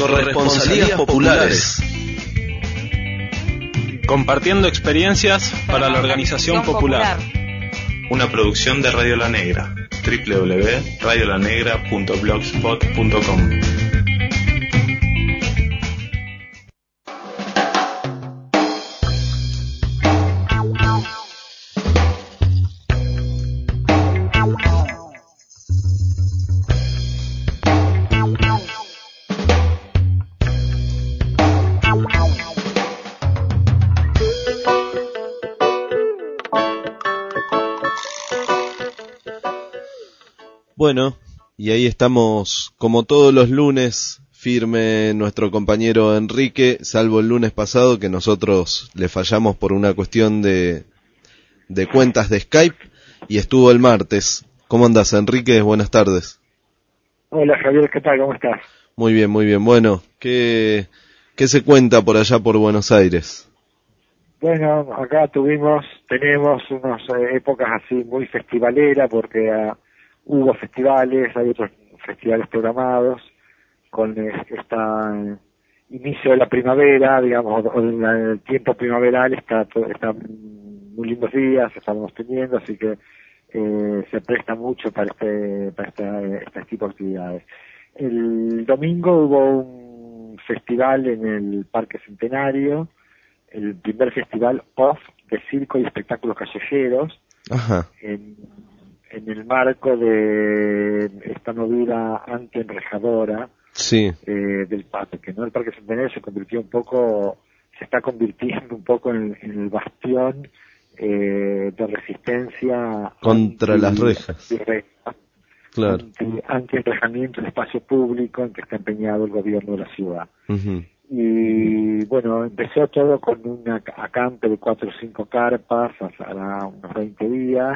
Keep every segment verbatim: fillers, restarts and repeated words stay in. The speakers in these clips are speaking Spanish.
Corresponsalías populares. Compartiendo experiencias para la organización popular. Una producción de Radio La Negra. doble u doble u doble u punto radio la negra punto blogspot punto com. Bueno, y ahí estamos, como todos los lunes, firme nuestro compañero Enrique, salvo el lunes pasado que nosotros le fallamos por una cuestión de, de cuentas de Skype, y estuvo el martes. ¿Cómo andás, Enrique? Buenas tardes. Hola, Javier, ¿qué tal? ¿Cómo estás? Muy bien, muy bien. Bueno, ¿qué, qué se cuenta por allá por Buenos Aires? Bueno, acá tuvimos, tenemos unas eh, épocas así muy festivaleras, porque uh, hubo festivales, hay otros festivales programados, con este inicio de la primavera, digamos, o el tiempo primaveral, está todo, está muy lindos días, estamos teniendo, así que eh, se presta mucho para este para este, este tipo de actividades. El domingo hubo un festival en el Parque Centenario, el primer festival off de circo y espectáculos callejeros. Ajá. En, en el marco de esta movida anti-enrejadora, sí. eh, del parque, ¿no? El Parque Centenario se convirtió un poco, se está convirtiendo un poco en, en el bastión eh, de resistencia contra anti, las rejas, reja, claro, anti, anti-enrejamiento del espacio público en que está empeñado el gobierno de la ciudad. Uh-huh. Y bueno, empezó todo con un acampe de cuatro o cinco carpas hace unos veinte días,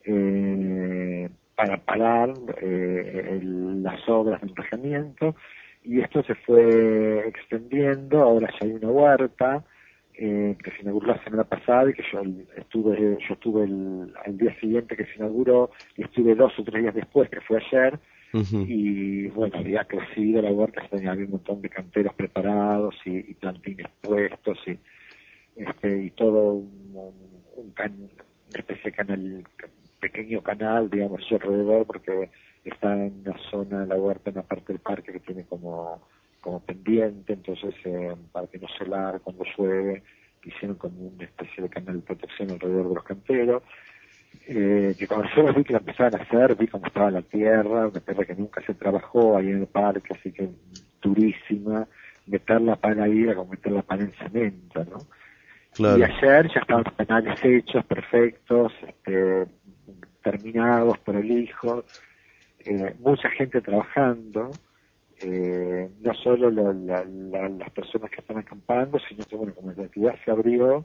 eh, para parar eh, el, las obras de enrejamiento, y esto se fue extendiendo. Ahora ya hay una huerta eh, que se inauguró la semana pasada y que yo estuve yo estuve el, al día siguiente que se inauguró, y estuve dos o tres días después, que fue ayer. Uh-huh. Y bueno, había crecido la huerta, había un montón de canteros preparados y, y plantines puestos y este y todo un, un, un can, una especie de canal, pequeño canal, digamos, alrededor, porque está en una zona de la huerta, en una parte del parque que tiene como como pendiente, entonces eh, para que no se largue cuando llueve, hicieron como una especie de canal de protección alrededor de los canteros. Eh, que cuando yo vi que la empezaban a hacer, vi cómo estaba la tierra, una tierra que nunca se trabajó ahí en el parque, así que durísima, meter la pana ahí era como meter la pana en cemento, ¿no? Claro. Y ayer ya estaban los canales hechos, perfectos, este, terminados, prolijos, eh, mucha gente trabajando, eh, no solo lo, la, la, las personas que están acampando, sino que bueno, como la actividad se abrió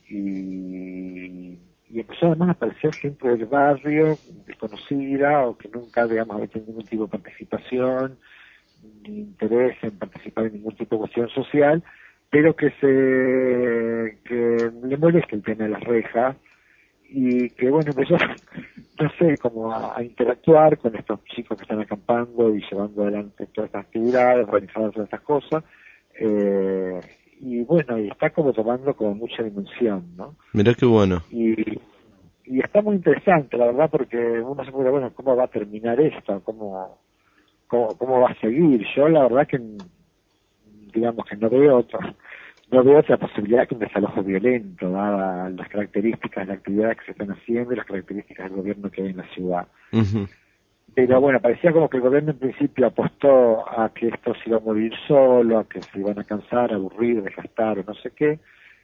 y y empezó además a aparecer gente del barrio desconocida o que nunca, digamos, había tenido ningún tipo de participación ni interés en participar en ningún tipo de cuestión social, pero que se que le molesta el tema de las rejas, y que bueno, empezó, no sé, como a, a interactuar con estos chicos que están acampando y llevando adelante todas estas actividades, organizando todas estas cosas, eh, y bueno, y está como tomando como mucha dimensión, ¿no? Mirá qué bueno. Y, y está muy interesante, la verdad, porque uno se pregunta, bueno, ¿cómo va a terminar esto? ¿Cómo, cómo, cómo va a seguir? Yo la verdad que, digamos que no veo otra, no veo otra posibilidad que un desalojo violento, dadas las características de la actividad que se están haciendo y las características del gobierno que hay en la ciudad. Uh-huh. Pero bueno, parecía como que el gobierno en principio apostó a que esto se iba a morir solo, a que se iban a cansar, aburrir, desgastar o no sé qué.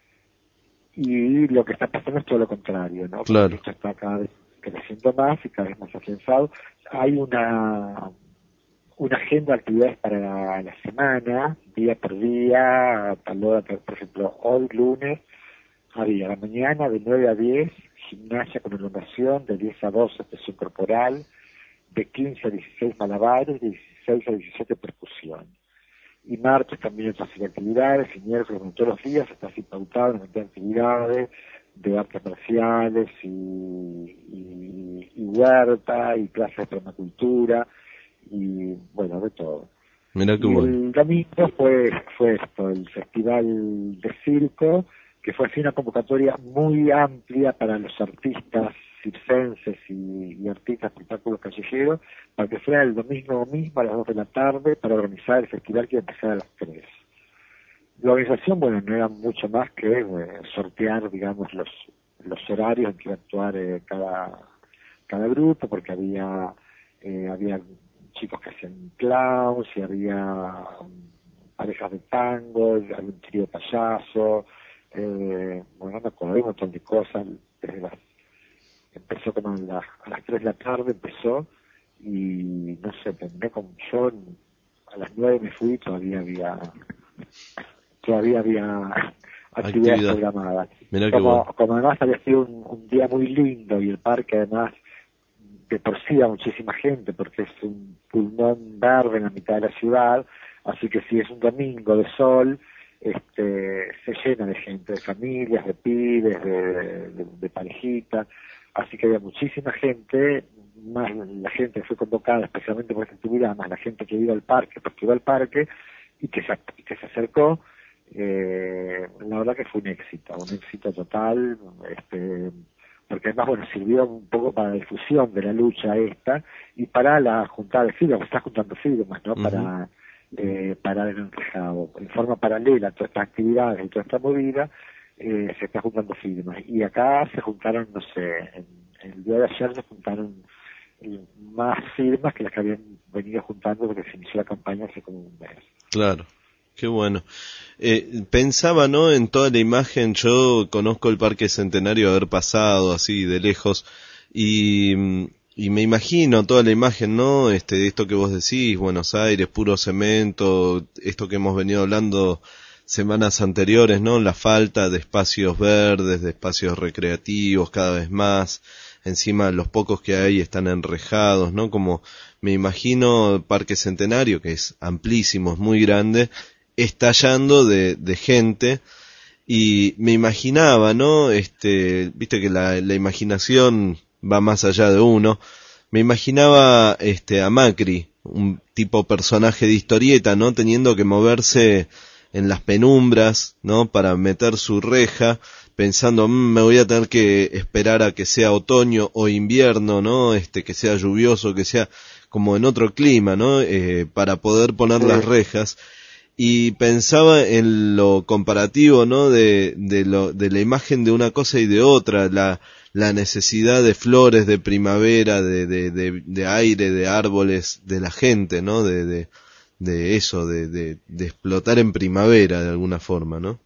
Y lo que está pasando es todo lo contrario, ¿no? Claro. Porque esto está cada vez creciendo más y cada vez más afianzado. Hay una una agenda de actividades para la, la semana, día por día, a tal hora, por ejemplo, hoy lunes, había a la mañana de nueve a diez, gimnasia con elongación, de diez a doce, presión corporal, de quince a dieciséis malabares, de dieciséis a diecisiete percusión. Y martes también otras actividades, y miércoles, como todos los días, está así pautado en las actividades de artes marciales y, y, y huerta y clases de permacultura y bueno, de todo. Mirá qué y bueno. el domingo fue, fue esto, el Festival de Circo, que fue así una convocatoria muy amplia para los artistas circenses y, y artistas de espectáculos callejeros, para que fuera el domingo mismo a las dos de la tarde para organizar el festival que iba a empezar a las tres. La organización, bueno, no era mucho más que eh, sortear, digamos, los los horarios en que iba a actuar eh, cada cada grupo, porque había eh, había chicos que hacían clowns, y había um, parejas de tango, había un trío de payaso, eh, bueno, no me acuerdo, hay un montón de cosas. Desde las, empezó como a las, a las tres de la tarde, empezó, y no sé, terminé con yo, a las nueve me fui, todavía había todavía había actividades Actividad. programadas. Mirá qué Como, bueno. como además había sido un, un día muy lindo, y el parque además de por sí a muchísima gente, porque es un pulmón verde en la mitad de la ciudad, así que si es un domingo de sol, este se llena de gente, de familias, de pibes, de, de, de parejitas, así que había muchísima gente, más la gente que fue convocada especialmente por esta actividad, más la gente que iba al parque, porque iba al parque, y que se, y que se acercó. Eh, la verdad que fue un éxito, un éxito total, este porque además, bueno, sirvió un poco para la difusión de la lucha esta, y para la juntada de firmas, se está juntando firmas, ¿no? Uh-huh. Para eh, para el enrejado. En forma paralela a todas estas actividades y toda esta movida, eh, se está juntando firmas. Y acá se juntaron, no sé, en, en el día de ayer se juntaron eh, más firmas que las que habían venido juntando porque se inició la campaña hace como un mes. Claro. Qué bueno. Eh, pensaba, ¿no? En toda la imagen, yo conozco el Parque Centenario haber pasado así de lejos y, y me imagino toda la imagen, ¿no? Este, de esto que vos decís, Buenos Aires, puro cemento, esto que hemos venido hablando semanas anteriores, ¿no? La falta de espacios verdes, de espacios recreativos cada vez más. Encima los pocos que hay están enrejados, ¿no? Como me imagino el Parque Centenario, que es amplísimo, es muy grande, estallando de, de gente, y me imaginaba, ¿no? Este, viste que la, la imaginación va más allá de uno. Me imaginaba este a Macri, un tipo personaje de historieta, ¿no? Teniendo que moverse en las penumbras, ¿no? Para meter su reja, pensando, mmm, me voy a tener que esperar a que sea otoño o invierno, ¿no? Este, que sea lluvioso, que sea como en otro clima, ¿no? Eh, para poder poner sí. las rejas. Y pensaba en lo comparativo, ¿no? De, de lo, de la imagen de una cosa y de otra, la, la necesidad de flores, de primavera, de, de, de, de aire, de árboles, de la gente, ¿no? De, de, de eso, de, de, de explotar en primavera de alguna forma, ¿no?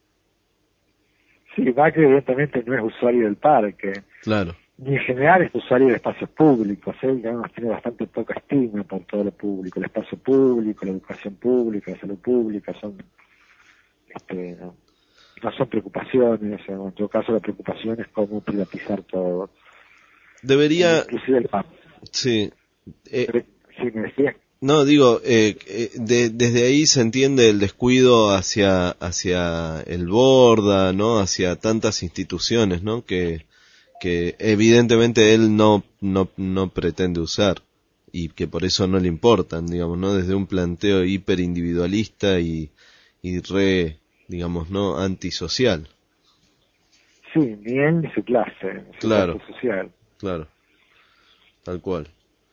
Sí, Macri evidentemente no es usuario del parque. Claro. Ni en general es usuario de espacios públicos, él ¿eh? Además tiene bastante poca estima por todo lo público, el espacio público, la educación pública, la salud pública, son este, no, no son preocupaciones, o en todo caso la preocupación es cómo privatizar todo. Debería... Eh, inclusive el P A P. Sí. Eh... Pero, sí, me decía. No, digo, eh, eh, de, desde ahí se entiende el descuido hacia hacia el Borda, ¿no? Hacia tantas instituciones, ¿no? Que que evidentemente él no no no pretende usar y que por eso no le importan, digamos, ¿no? Desde un planteo hiperindividualista y y re, digamos, ¿no? Antisocial. Sí, ni él ni su clase, su claro, clase social. Claro, tal cual.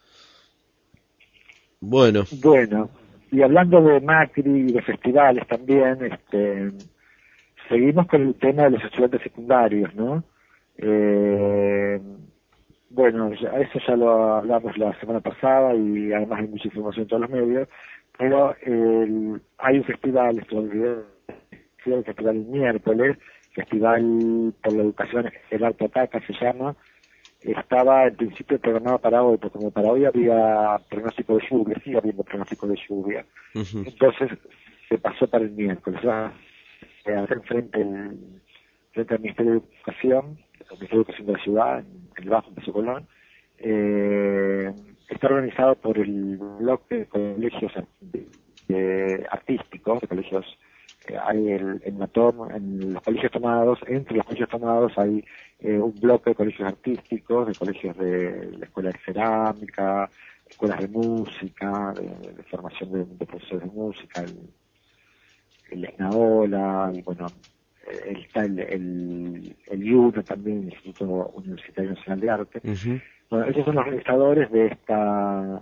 Bueno. Bueno, y hablando de Macri y de festivales también, este, seguimos con el tema de los estudiantes secundarios, ¿no? Eh, bueno, ya, eso ya lo hablamos la semana pasada y además hay mucha información en todos los medios, pero eh, hay un festival, esto el festival el miércoles, Festival por la Educación Estelar Totaca se llama. Estaba en principio programado para hoy, porque como para hoy había pronóstico de lluvia, sigue habiendo pronóstico de lluvia. Uh-huh. Entonces se pasó para el miércoles. Va a hacer frente, el, frente al Ministerio de Educación, el Ministerio de Educación de la Ciudad, en el Bajo de Colón. Eh, está organizado por el bloque de colegios eh, artísticos, de colegios. Hay el, en, la tom, en los colegios tomados, entre los colegios tomados hay eh, un bloque de colegios artísticos, de colegios de la Escuela de Cerámica, escuelas de música, de, de formación de, de profesores de música, el, el ESNAOLA, y bueno, el, está el, el, el I U N O también, el Instituto Universitario Nacional de Arte. Uh-huh. Bueno, esos son los organizadores de esta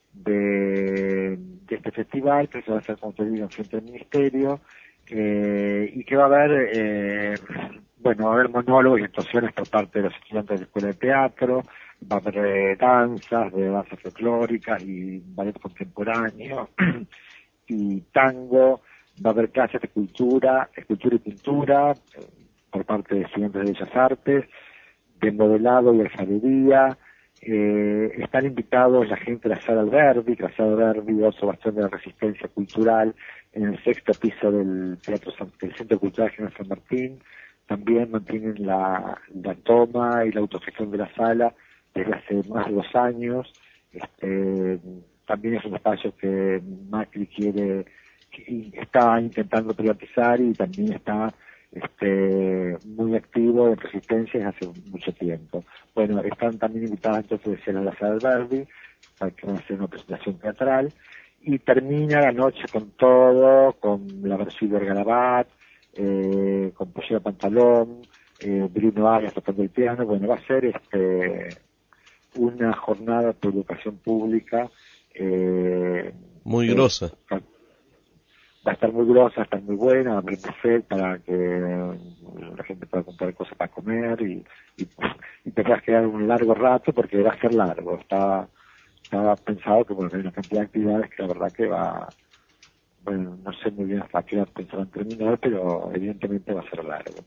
de, de este festival, que se va a hacer, como te digo, en frente del Ministerio, eh, y que va a haber, eh, bueno, va a haber monólogos y actuaciones por parte de los estudiantes de la Escuela de Teatro, va a haber eh, danzas, de danzas folclóricas y ballet contemporáneo, y tango, va a haber clases de cultura, escultura y pintura, eh, por parte de estudiantes de Bellas Artes, de modelado y alfarería. Eh, están invitados la gente de la Sala Alberdi, que la Sala Alberdi, otro bastión de la resistencia cultural, en el sexto piso del Teatro San, del Centro Cultural General San Martín. También mantienen la, la toma y la autogestión de la sala desde hace más de dos años. Este, también es un espacio que Macri quiere, que está intentando privatizar, y también está este muy activo en resistencia desde hace mucho tiempo. Bueno, están también invitadas entonces a la Sala Alberdi, para que van a hacer una presentación teatral, y termina la noche con todo, con la versión de Garabat, eh, con Pollera Pantalón, eh, Bruno Arias tocando el piano. Bueno, va a ser este una jornada de educación pública eh, muy eh, grosa. Va a estar muy grosa, va a estar muy buena, va a haber buffet para que la gente pueda comprar cosas para comer, y, y, y te vas a quedar un largo rato, porque va a ser largo. Está, está pensado que, bueno, hay una cantidad de actividades que la verdad que va, bueno, no sé muy bien hasta qué hora pensaban terminar, pero evidentemente va a ser largo.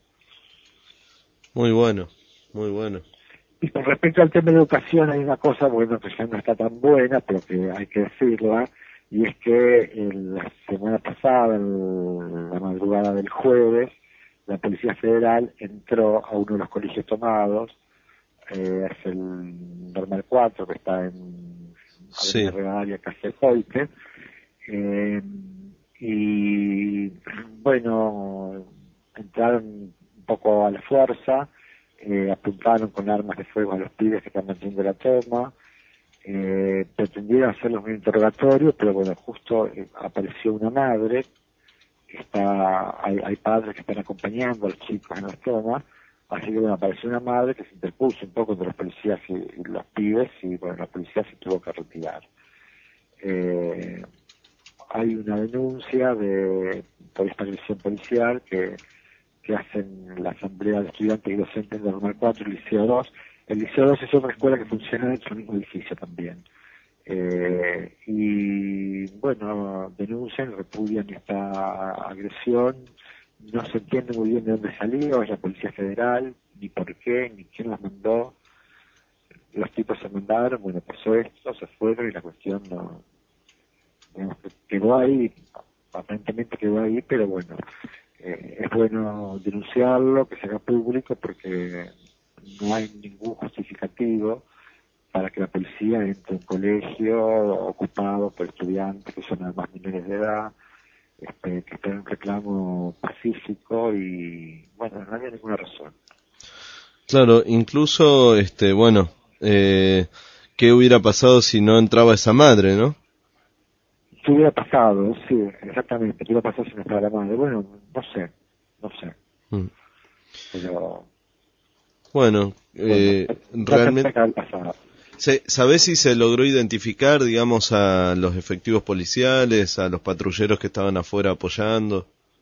Muy bueno, muy bueno. Y con respecto al tema de educación, hay una cosa, bueno, que ya no está tan buena, pero que hay que decirla, y es que en la semana pasada, en la madrugada del jueves, la Policía Federal entró a uno de los colegios tomados, eh, es el Normal cuatro, que está en sí. Avenida Rivadavia, casi Hoyte, eh, y bueno, entraron un poco a la fuerza, eh, apuntaron con armas de fuego a los pibes que están manteniendo la toma. Eh, pretendieron hacerlos un interrogatorio, pero bueno, justo eh, apareció una madre, que está, hay, hay padres que están acompañando a los chicos en las tomas, así que bueno, apareció una madre que se interpuso un poco entre los policías y, y los pibes, y bueno, la policía se tuvo que retirar. Eh, hay una denuncia de por esta agresión policial que, que hacen la Asamblea de Estudiantes y Docentes de Normal cuatro y Liceo dos. El Liceo dos es otra escuela que funciona en su mismo edificio también. Eh, y bueno, denuncian, repudian esta agresión. No se entiende muy bien de dónde salió, es la Policía Federal, ni por qué, ni quién las mandó. Los tipos se mandaron, bueno, pasó esto, se fueron, y la cuestión no, no quedó ahí, aparentemente quedó ahí, pero bueno, eh, es bueno denunciarlo, que se haga público, porque no hay ningún justificativo para que la policía entre en un colegio ocupado por estudiantes que son además menores de edad, este, que están en un reclamo pacífico, y bueno, no había ninguna razón. Claro, incluso, este, bueno, eh, ¿qué hubiera pasado si no entraba esa madre, no? ¿Qué hubiera pasado? Sí, exactamente, ¿qué hubiera pasado si no estaba la madre? Bueno, no sé, no sé. Mm. Pero... Bueno, eh, bueno, realmente... ¿Sabés si se logró identificar, digamos, a los efectivos policiales, a los patrulleros que estaban afuera apoyando?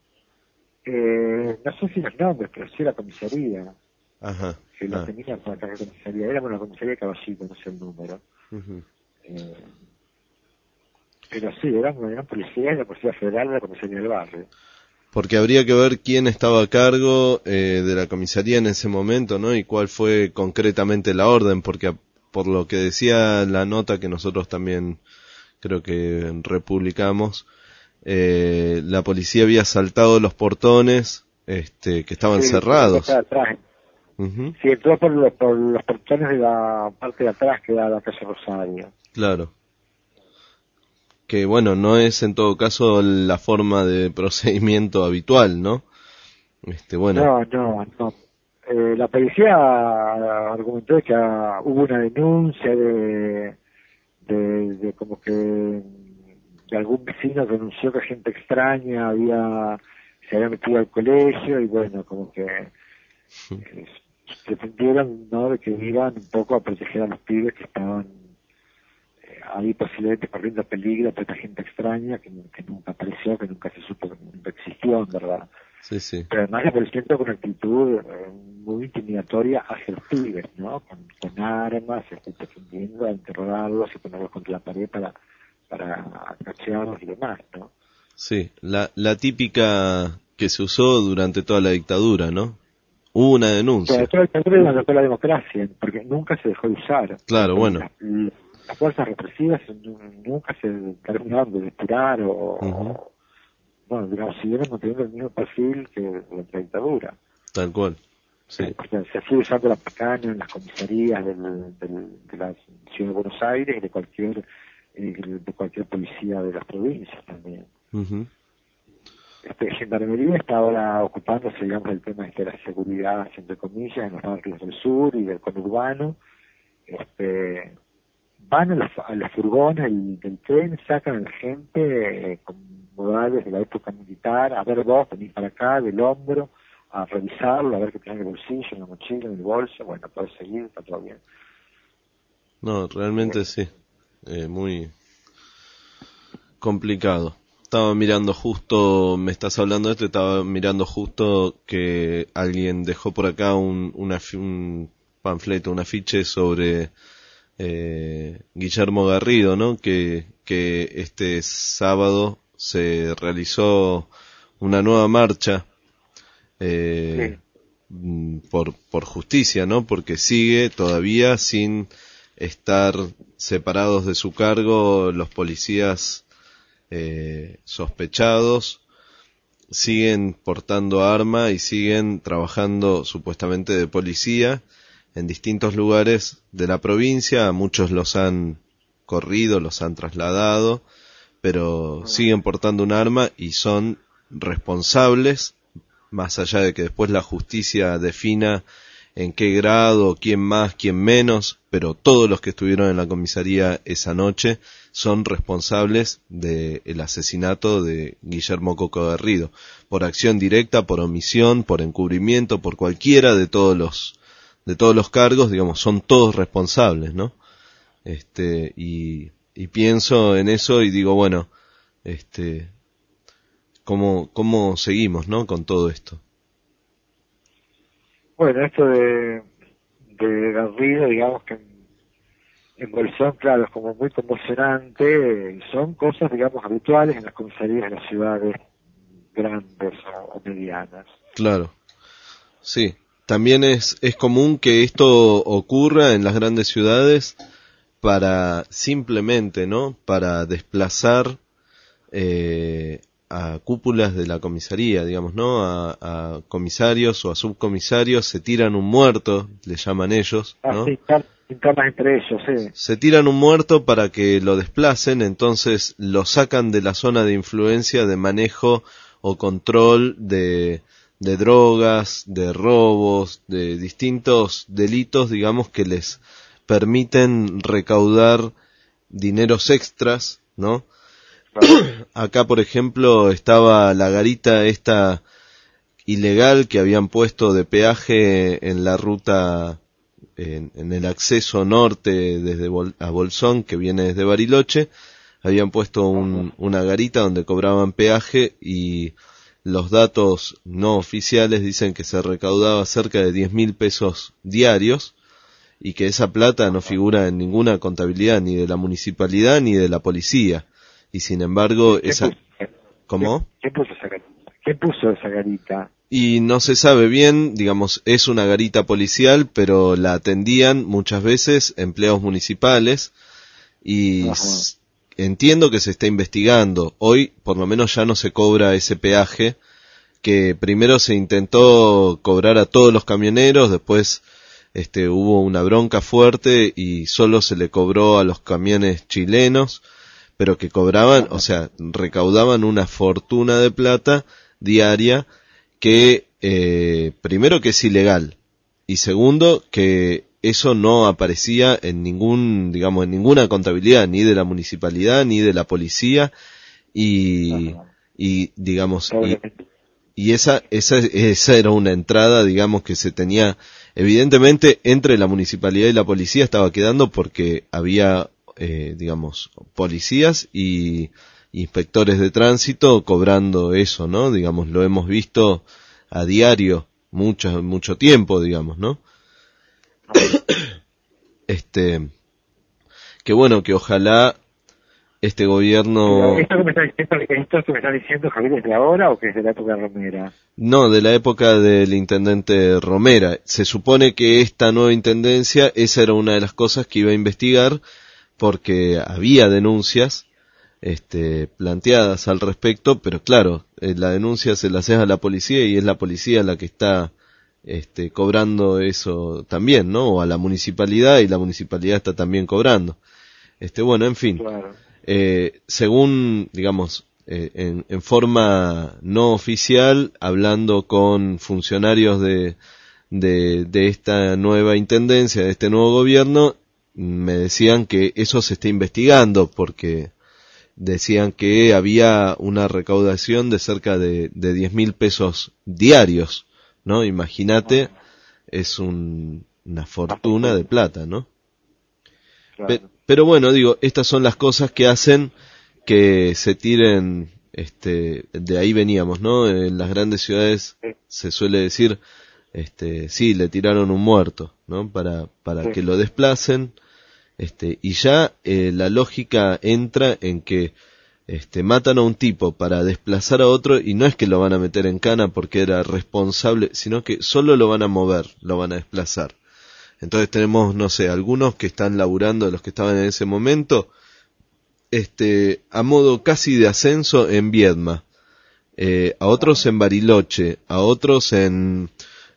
Eh, no sé si los nombres, pero sí la comisaría. Ajá. Que la ah. tenía por acá la comisaría. Era una comisaría de Caballito, no sé el número. Uh-huh. Eh, pero sí, eran, eran policías, la Policía Federal, la comisaría del barrio. Porque habría que ver quién estaba a cargo eh, de la comisaría en ese momento, ¿no? Y cuál fue concretamente la orden, porque por lo que decía la nota que nosotros también creo que republicamos, eh, la policía había saltado los portones este, que estaban sí, cerrados. Atrás. Uh-huh. Sí, entró por los, por los portones de la parte de atrás que da la calle Rosario. Claro. Que bueno, no es en todo caso la forma de procedimiento habitual, ¿no? Este, bueno. No, no, no. Eh, la policía argumentó que uh, hubo una denuncia de, de, de como que de algún vecino denunció que gente extraña había se había metido al colegio y bueno, como que eh, pretendieron, ¿no?, de que iban un poco a proteger a los pibes que estaban eh, ahí posiblemente corriendo peligro por esta gente extraña que, que nunca apareció, que nunca se supo, que nunca existió, en verdad. Sí, sí. Pero además la policía entró con una actitud eh, muy intimidatoria hacia los pibes, ¿no? Con, con armas, este, pretendiendo a interrogarlos y ponerlos contra la pared para para cachearlos y demás, ¿no? Sí, la, la típica que se usó durante toda la dictadura, ¿no? Hubo una denuncia. Pero toda la dictadura levantó la democracia, porque nunca se dejó de usar. Claro, bueno. Las, las fuerzas represivas nunca se terminaron de depurar o, uh-huh. bueno, digamos, siguieron manteniendo el mismo perfil que la dictadura. Tal cual. Sí. Porque se sigue usando la pacana en las comisarías del, del, de la ciudad de Buenos Aires y de cualquier de cualquier policía de las provincias también. Uh-huh. Este, Gendarmería está ahora ocupándose, digamos, del tema de la seguridad, entre comillas, en los barrios del sur y del conurbano. Este, van a los, a los furgones del, del tren, sacan a la gente eh, con modales de la época militar, a ver vos, venís para acá, del hombro, a revisarlo, a ver qué tenés en el bolsillo, en la mochila, en el bolso, bueno, podés seguir, está todo bien. No, realmente sí. Eh, muy complicado. Estaba mirando justo, me estás hablando de esto, estaba mirando justo que alguien dejó por acá un, una, un panfleto, un afiche sobre eh, Guillermo Garrido, ¿no? Que, que este sábado se realizó una nueva marcha eh, sí. por, por justicia, ¿no? Porque sigue todavía sin estar separados de su cargo los policías eh, sospechados, siguen portando arma y siguen trabajando supuestamente de policía en distintos lugares de la provincia. Muchos los han corrido, los han trasladado, pero siguen portando un arma y son responsables, más allá de que después la justicia defina en qué grado, quién más, quién menos, pero todos los que estuvieron en la comisaría esa noche son responsables del asesinato de Guillermo Coco Garrido, por acción directa, por omisión, por encubrimiento, por cualquiera de todos los de todos los cargos, digamos, son todos responsables, ¿no? Este, y, y pienso en eso y digo, bueno, este, cómo cómo seguimos, ¿no? Con todo esto. Bueno, esto de, de Garrido, digamos que en, en Bolsón, claro, es como muy conmocionante, son cosas, digamos, habituales en las comisarías de las ciudades grandes o, o medianas. Claro, sí. También es, es común que esto ocurra en las grandes ciudades para simplemente, ¿no? Para desplazar eh, a cúpulas de la comisaría, digamos, ¿no? A, a comisarios o a subcomisarios, se tiran un muerto, le llaman ellos, ¿no? Ah, sí, internas entre ellos, sí. Se tiran un muerto para que lo desplacen, entonces lo sacan de la zona de influencia de manejo o control de, de drogas, de robos, de distintos delitos, digamos, que les permiten recaudar dineros extras, ¿no? Acá, por ejemplo, estaba la garita esta ilegal que habían puesto de peaje en la ruta, en, en el acceso norte desde Bol- a Bolsón, que viene desde Bariloche. Habían puesto un, una garita donde cobraban peaje y los datos no oficiales dicen que se recaudaba cerca de diez mil pesos diarios y que esa plata no figura en ninguna contabilidad ni de la municipalidad ni de la policía. Y sin embargo, esa... ¿Cómo? ¿Qué puso esa garita? ¿Qué puso esa garita? Y no se sabe bien, digamos, es una garita policial, pero la atendían muchas veces empleados municipales y s- entiendo que se está investigando. Hoy, por lo menos, ya no se cobra ese peaje, que primero se intentó cobrar a todos los camioneros, después este, hubo una bronca fuerte y solo se le cobró a los camiones chilenos, pero que cobraban, o sea, recaudaban una fortuna de plata diaria que, eh, primero que es ilegal, y segundo que eso no aparecía en ningún, digamos, en ninguna contabilidad, ni de la municipalidad, ni de la policía, y, y digamos, y, y esa, esa, esa era una entrada, digamos, que se tenía, evidentemente, entre la municipalidad y la policía estaba quedando porque había, eh, digamos, policías y inspectores de tránsito cobrando eso, ¿no? Digamos, lo hemos visto a diario, mucho, mucho tiempo, digamos, ¿no? Este, que bueno, que ojalá este gobierno... ¿Esto que me está, esto, esto que me está diciendo, Javier, es de ahora o que es de la época de Romera? No, de la época del intendente Romera. Se supone que esta nueva intendencia, esa era una de las cosas que iba a investigar, porque había denuncias este, planteadas al respecto, pero claro, eh, la denuncia se la haces a la policía y es la policía la que está este, cobrando eso también, ¿no? O a la municipalidad y la municipalidad está también cobrando. Este, bueno, en fin. Claro. Eh, según, digamos, eh, en, en forma no oficial, hablando con funcionarios de, de, de esta nueva intendencia, de este nuevo gobierno, me decían que eso se está investigando porque decían que había una recaudación de cerca de, de diez mil pesos diarios, ¿no? Imagínate, es un, una fortuna de plata, ¿no? Claro. Pe- pero bueno, digo, estas son las cosas que hacen que se tiren, este, de ahí veníamos, ¿no? En las grandes ciudades se suele decir, este, sí, le tiraron un muerto, ¿no? Para, para Sí. que lo desplacen, este, y ya eh, la lógica entra en que, este, matan a un tipo para desplazar a otro y no es que lo van a meter en cana porque era responsable, sino que solo lo van a mover, lo van a desplazar. Entonces tenemos, no sé, algunos que están laburando, los que estaban en ese momento, este, a modo casi de ascenso en Viedma, eh, a otros en Bariloche, a otros en,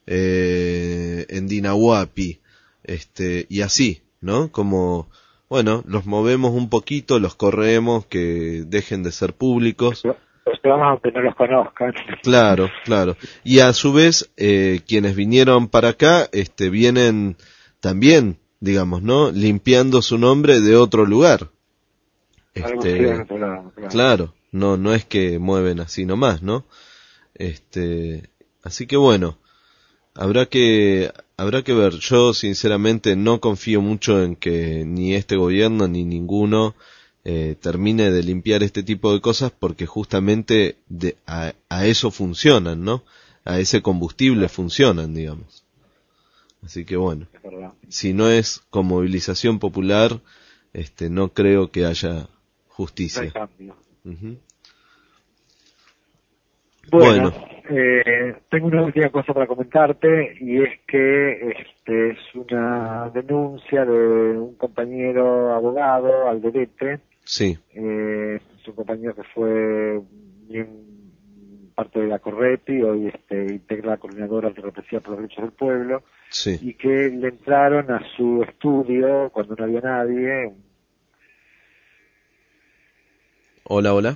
eh, en Dinahuapi, este, y así, ¿no? Como, bueno, los movemos un poquito, los corremos, que dejen de ser públicos. Los que vamos aunque no los conozcan. Claro, claro. Y a su vez, eh, quienes vinieron para acá, este, vienen también, digamos, ¿no? Limpiando su nombre de otro lugar. Algo Este, sí, en otro lado, claro. claro, no, no es que mueven así nomás, ¿no? Este, así que bueno, habrá que, habrá que ver. Yo sinceramente no confío mucho en que ni este gobierno ni ninguno eh, termine de limpiar este tipo de cosas porque justamente de, a, a eso funcionan, ¿no? A ese combustible funcionan, digamos. Así que bueno, Es verdad. si no es con movilización popular, este, no creo que haya No hay justicia. cambio. Ujú. Bueno, Bueno. eh, tengo una última cosa para comentarte y es que este es una denuncia de un compañero abogado, Alderete, Sí, eh, es un compañero que fue bien parte de la Correpi, hoy este, integra la coordinadora de represión por los derechos del pueblo, sí. y que le entraron a su estudio cuando no había nadie. Hola, hola.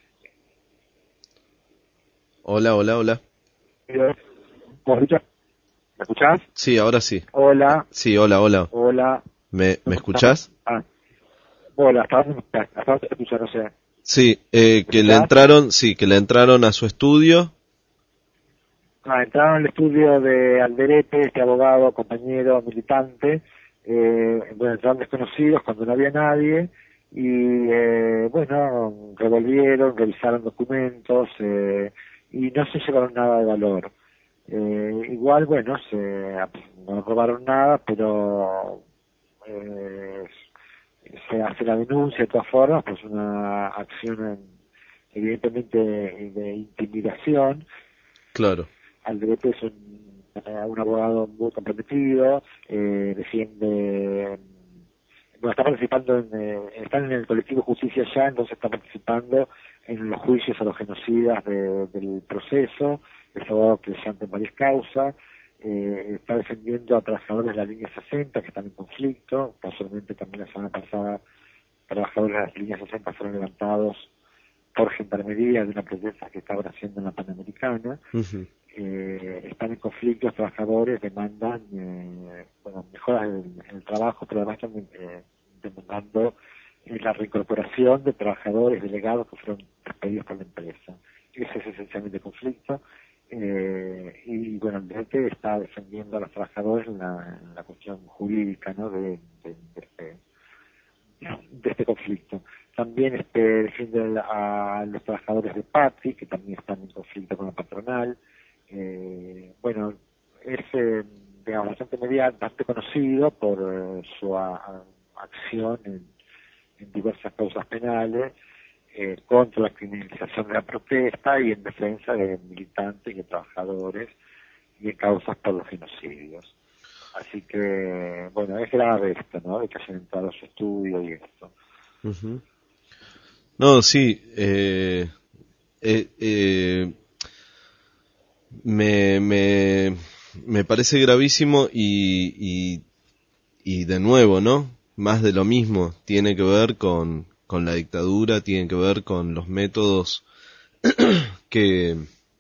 Hola, hola, hola. ¿Me escuchás? ¿Me escuchás? Sí, ahora sí. Hola, Sí, hola, hola. hola. ¿Me, me escuchás? Ah, hola, ¿hasta dónde me escuchás? ¿Hasta dónde te escuchas? No sé. Sí, eh, que le escuchás? entraron, sí, que le entraron a su estudio. Ah, entraron al estudio de Alderete, este abogado, compañero, militante, eh, bueno, entraron desconocidos cuando no había nadie, y eh, bueno, revolvieron, revisaron documentos, eh, y no se llevaron nada de valor. Eh, igual, bueno, se, no robaron nada, pero eh, se hace la denuncia de todas formas, pues una acción en, evidentemente de intimidación. Claro. Alderete es un, un abogado muy comprometido, eh, defiende, bueno, está participando en, eh, están en el colectivo Justicia Ya, entonces está participando en los juicios a los genocidas de, del proceso, es abogado presente en varias causas, eh, está defendiendo a trabajadores de la línea sesenta que están en conflicto, casualmente también la semana pasada trabajadores de la línea sesenta fueron levantados por gendarmería de una protesta que estaban haciendo en la Panamericana. Uh-huh. Eh, están en conflicto, los trabajadores demandan eh, bueno, mejoras en, en el trabajo, pero además están eh, demandando eh, la reincorporación de trabajadores delegados que fueron despedidos por la empresa. Ese es esencialmente el conflicto. Eh, y bueno, el D T está defendiendo a los trabajadores en la, en la cuestión jurídica, ¿no?, de, de, de, este, de este conflicto. También este, defiende a los trabajadores de Patri, que también están en conflicto con la patronal. Eh, bueno, es eh, digamos, bastante media, bastante conocido por eh, su a, a, acción en, en diversas causas penales, Eh, contra la criminalización de la protesta y en defensa de militantes y de trabajadores y en causas por los genocidios. Así que, bueno, es grave esto, ¿no?, de que hayan entrado a su estudio y esto. Uh-huh. No, sí, eh, eh, eh, me, me, me parece gravísimo y, y, y de nuevo, ¿no?, más de lo mismo, tiene que ver con con la dictadura, tiene que ver con los métodos que,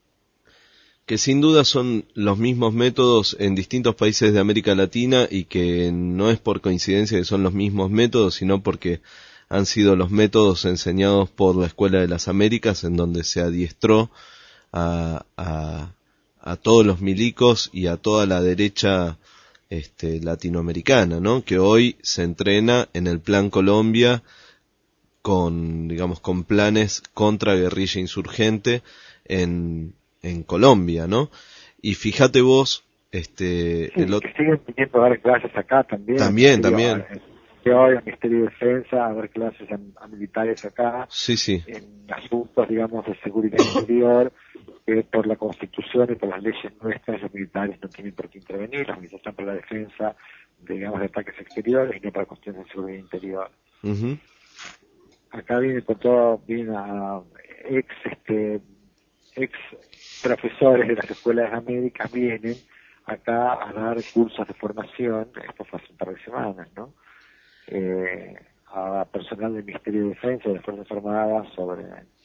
que sin duda son los mismos métodos en distintos países de América Latina y que no es por coincidencia que son los mismos métodos, sino porque han sido los métodos enseñados por la Escuela de las Américas, en donde se adiestró a, a, a todos los milicos y a toda la derecha este, latinoamericana, ¿no?, que hoy se entrena en el Plan Colombia, con, digamos, con planes contra guerrilla insurgente en, en Colombia, ¿no? Y fíjate vos, este... Sí, el otro... que siguen viniendo a dar clases acá también. También, también. Que hoy el Ministerio de Defensa a dar clases a, a militares acá. Sí, sí. En asuntos, digamos, de seguridad interior, que por la Constitución y por las leyes nuestras los militares no tienen por qué intervenir, los militares están para la defensa, de, digamos, de ataques exteriores y no para cuestiones de seguridad interior. Uh-huh. Acá viene con todo, viene a ex, este, ex profesores de las escuelas de América, vienen acá a dar cursos de formación, esto fue hace un par de semanas, ¿no?, eh, a personal del Ministerio de Defensa y de las Fuerzas Armadas sobre,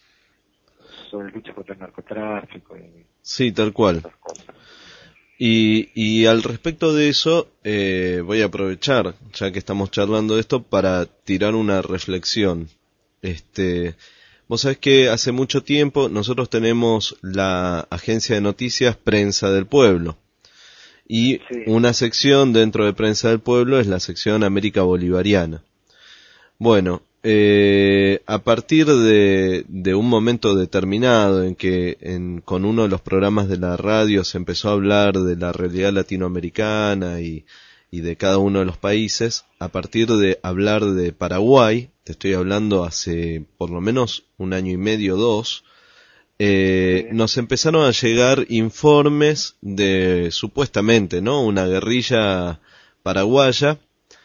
sobre lucha contra el narcotráfico y sí, tal cual. otras cosas. Y, y al respecto de eso, eh, voy a aprovechar, ya que estamos charlando de esto, para tirar una reflexión. Este, vos sabés que hace mucho tiempo nosotros tenemos la agencia de noticias Prensa del Pueblo. Y Sí. una sección dentro de Prensa del Pueblo es la sección América Bolivariana. Bueno, eh, a partir de, de un momento determinado en que en, con uno de los programas de la radio se empezó a hablar de la realidad latinoamericana y, y de cada uno de los países, a partir de hablar de Paraguay, te estoy hablando hace por lo menos un año y medio, dos, eh, Sí. nos empezaron a llegar informes de, supuestamente, ¿no?, una guerrilla paraguaya,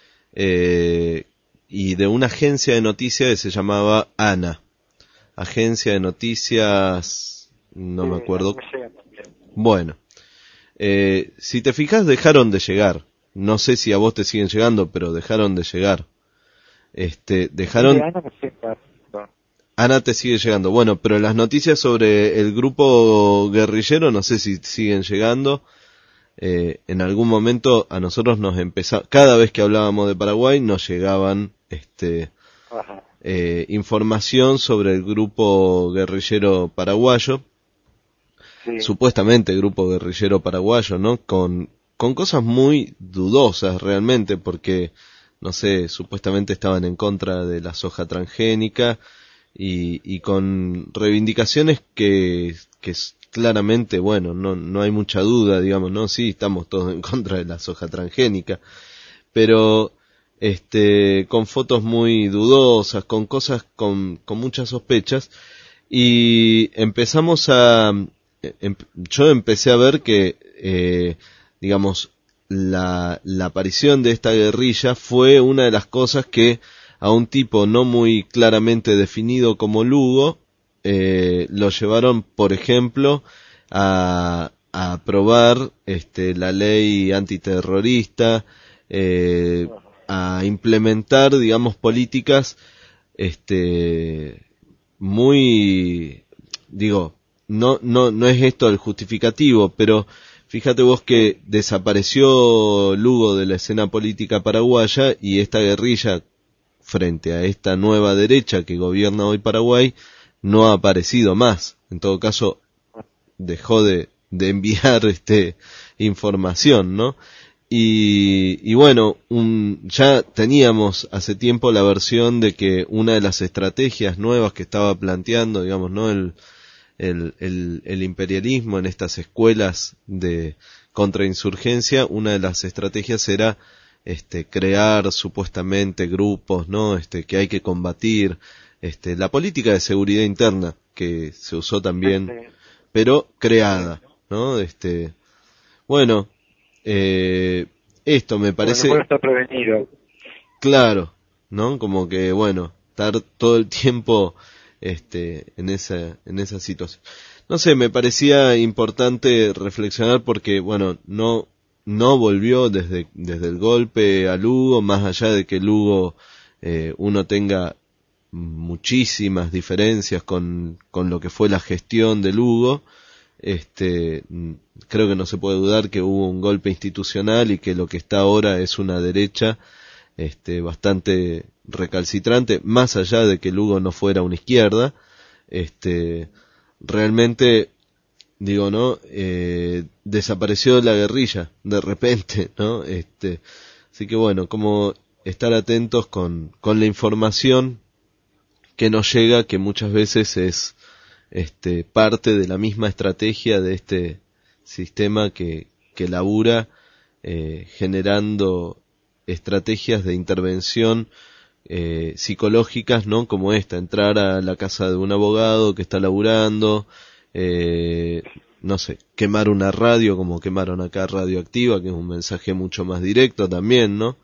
eh, y de una agencia de noticias que se llamaba ANA, Agencia de Noticias, no Sí, me acuerdo. me llega también. Bueno, eh, si te fijas, dejaron de llegar. No sé si a vos te siguen llegando, pero dejaron de llegar. Este, dejaron... Sí, Ana me llega. Ana te sigue llegando. Bueno, pero las noticias sobre el grupo guerrillero no sé si siguen llegando. Eh, en algún momento a nosotros nos empezaba, cada vez que hablábamos de Paraguay nos llegaban este Ajá. eh, información sobre el grupo guerrillero paraguayo, Sí. supuestamente grupo guerrillero paraguayo, ¿no? Con, con cosas muy dudosas realmente, porque, no sé, supuestamente estaban en contra de la soja transgénica y, y con reivindicaciones que, que claramente, bueno, no, no hay mucha duda, digamos, ¿no? Sí, estamos todos en contra de la soja transgénica, pero este, con fotos muy dudosas, con cosas con, con muchas sospechas, y empezamos a, em, yo empecé a ver que, eh, digamos, la, la aparición de esta guerrilla fue una de las cosas que a un tipo no muy claramente definido como Lugo, eh, lo llevaron, por ejemplo, a, a aprobar este, la ley antiterrorista, eh, a implementar, digamos, políticas este, muy, digo, no, no, no es esto el justificativo, pero fíjate vos que desapareció Lugo de la escena política paraguaya y esta guerrilla frente a esta nueva derecha que gobierna hoy Paraguay no ha aparecido más. En todo caso, dejó de, de enviar este información, ¿no? Y, y bueno, un, ya teníamos hace tiempo la versión de que una de las estrategias nuevas que estaba planteando, digamos, ¿no? El, el, el, el imperialismo en estas escuelas de contrainsurgencia, una de las estrategias era este, crear supuestamente grupos, ¿no? Este, que hay que combatir, este, la política de seguridad interna que se usó también, pero creada, ¿no? Este, bueno, eh, esto me parece... Bueno, está prevenido. Claro, ¿no? Como que, bueno, estar todo el tiempo este en esa en esa situación. No sé, me parecía importante reflexionar porque, bueno, no no volvió desde desde el golpe a Lugo, más allá de que Lugo eh, uno tenga muchísimas diferencias con con lo que fue la gestión de Lugo. Este, creo que no se puede dudar que hubo un golpe institucional y que lo que está ahora es una derecha este bastante recalcitrante, más allá de que Lugo no fuera una izquierda. Este, realmente, digo, ¿no? Eh, desapareció la guerrilla de repente, ¿no? Este, así que bueno, como estar atentos con, con la información que nos llega, que muchas veces es este parte de la misma estrategia de este sistema que, que labura eh, generando estrategias de intervención eh, psicológicas, ¿no? Como esta, entrar a la casa de un abogado que está laburando, eh, no sé, quemar una radio como quemaron acá Radioactiva, que es un mensaje mucho más directo también, ¿no?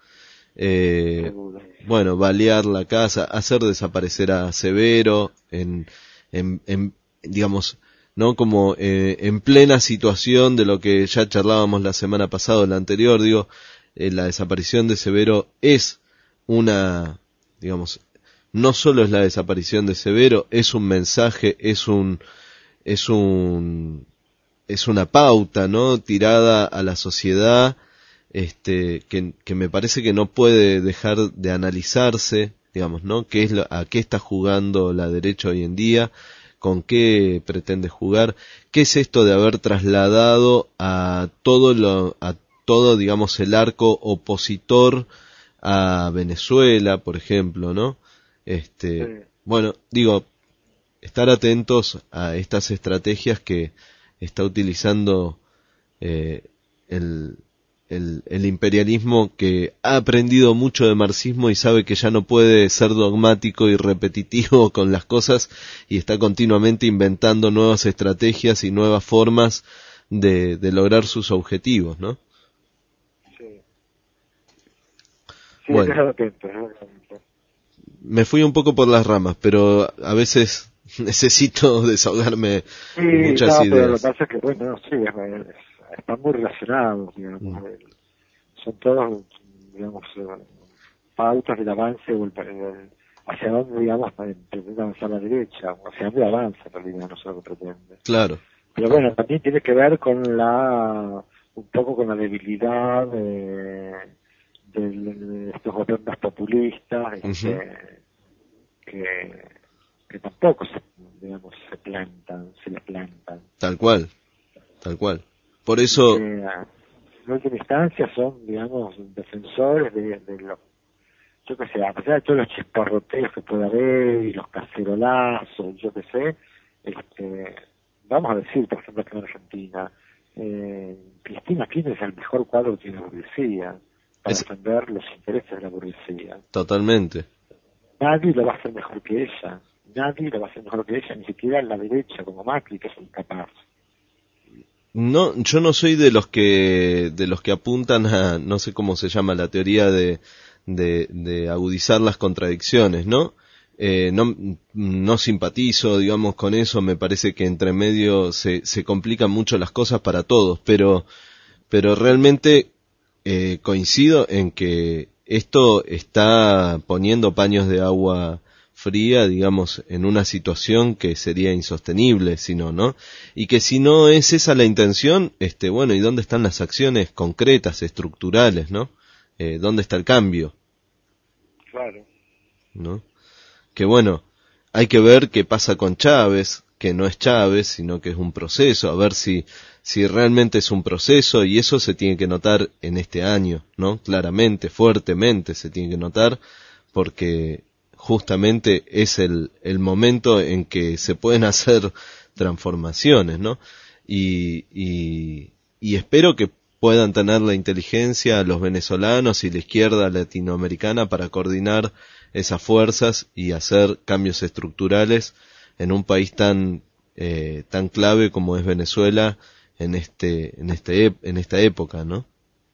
Eh, bueno, balear la casa, hacer desaparecer a Severo en, en, en digamos, ¿no? Como eh, en plena situación de lo que ya charlábamos la semana pasada o la anterior, digo, eh, la desaparición de Severo es una, digamos, no solo es la desaparición de Severo, es un mensaje, es un, es un, es una pauta, ¿no? Tirada a la sociedad, este, que, que me parece que no puede dejar de analizarse, digamos, ¿no? ¿Qué es lo, a qué está jugando la derecha hoy en día? ¿Con qué pretende jugar? ¿Qué es esto de haber trasladado a todo lo, a todo, digamos, el arco opositor a Venezuela, por ejemplo, ¿no? Este, sí. Bueno, digo, estar atentos a estas estrategias que está utilizando eh, el, el, el imperialismo, que ha aprendido mucho de marxismo y sabe que ya no puede ser dogmático y repetitivo con las cosas y está continuamente inventando nuevas estrategias y nuevas formas de, de lograr sus objetivos, ¿no? Sí. Sí, bueno, atento, me fui un poco por las ramas, pero a veces necesito desahogarme sí, muchas no, ideas. Pero lo que pasa es que, bueno, no, sí, es, es, están muy relacionados, digamos. Mm. El, son todos, digamos, pautas del avance o el, el, hacia dónde, digamos, pretende avanzar la derecha, o hacia dónde avanza en realidad, no sé lo que pretende. Claro. Pero bueno, también tiene que ver con la, un poco con la debilidad de, de, de estos gobiernos populistas, uh-huh. este, que, que tampoco se, digamos, se plantan, se les plantan. Tal cual, tal cual. Por eso... Eh, en última instancia son, digamos, defensores de, de los, yo qué sé, a pesar de todos los chisporroteos que pueda haber y los cacerolazos, yo qué sé, este, vamos a decir, por ejemplo, que en Argentina, eh, Cristina Kirchner es el mejor cuadro que tiene la burguesía para es... defender los intereses de la burguesía. Totalmente. Nadie lo va a hacer mejor que ella, nadie lo va a hacer mejor que ella, ni siquiera la derecha como Macri, que es incapaz. No, yo no soy de los que de los que apuntan a, no sé cómo se llama, la teoría de de, de agudizar las contradicciones, ¿no? Eh, no no simpatizo, digamos, con eso. Me parece que entre medio se se complican mucho las cosas para todos, pero pero realmente eh, coincido en que esto está poniendo paños de agua fría, digamos, en una situación que sería insostenible, si no, ¿no? Y que si no es esa la intención, este, bueno, ¿y dónde están las acciones concretas, estructurales, ¿no? Eh, ¿dónde está el cambio? Claro. ¿No? Que bueno, hay que ver qué pasa con Chávez, que no es Chávez, sino que es un proceso, a ver si, si realmente es un proceso, y eso se tiene que notar en este año, ¿no? Claramente, fuertemente se tiene que notar, porque justamente es el, el momento en que se pueden hacer transformaciones, ¿no? Y, y, y espero que puedan tener la inteligencia los venezolanos y la izquierda latinoamericana para coordinar esas fuerzas y hacer cambios estructurales en un país tan eh, tan clave como es Venezuela en este en este en esta época, ¿no?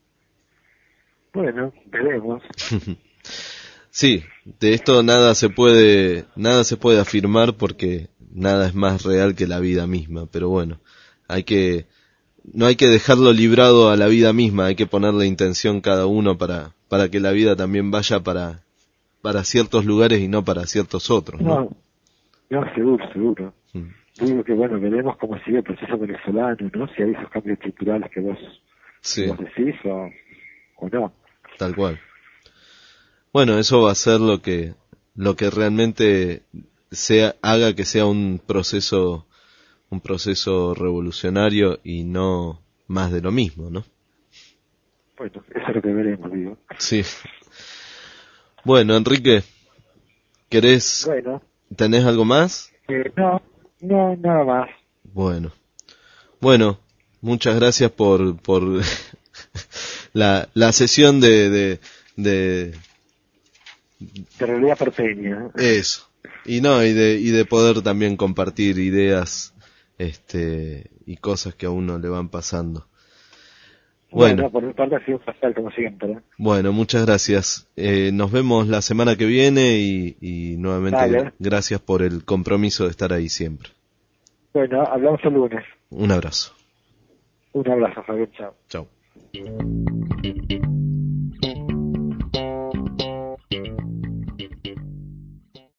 Bueno, veremos. Sí, de esto nada se puede nada se puede afirmar porque nada es más real que la vida misma, pero bueno, hay que no hay que dejarlo librado a la vida misma, hay que ponerle intención cada uno para para que la vida también vaya para para ciertos lugares y no para ciertos otros, ¿no? No, no, seguro, seguro. Mm. Digo que bueno, veremos cómo sigue el proceso venezolano, ¿no? Si hay esos cambios estructurales que vos, Sí, que vos decís o, o no. tal cual. Bueno, eso va a ser lo que lo que realmente sea haga que sea un proceso un proceso revolucionario y no más de lo mismo, ¿no? Bueno, eso es lo que veremos, digo. Sí. Bueno, Enrique, ¿querés, Bueno, tenés algo más? eh, no, no, nada más. Bueno, bueno, muchas gracias por por la la sesión de de de De realidad porteña. eso. Y no, y de y de poder también compartir ideas este y cosas que a uno le van pasando. Bueno, Bueno, por mi parte ha sido un placer, como siempre. bueno, muchas gracias. Eh, nos vemos la semana que viene y, y nuevamente Dale. gracias por el compromiso de estar ahí siempre. Bueno, hablamos el lunes. Un abrazo. Un abrazo, Javier, chao. Chao.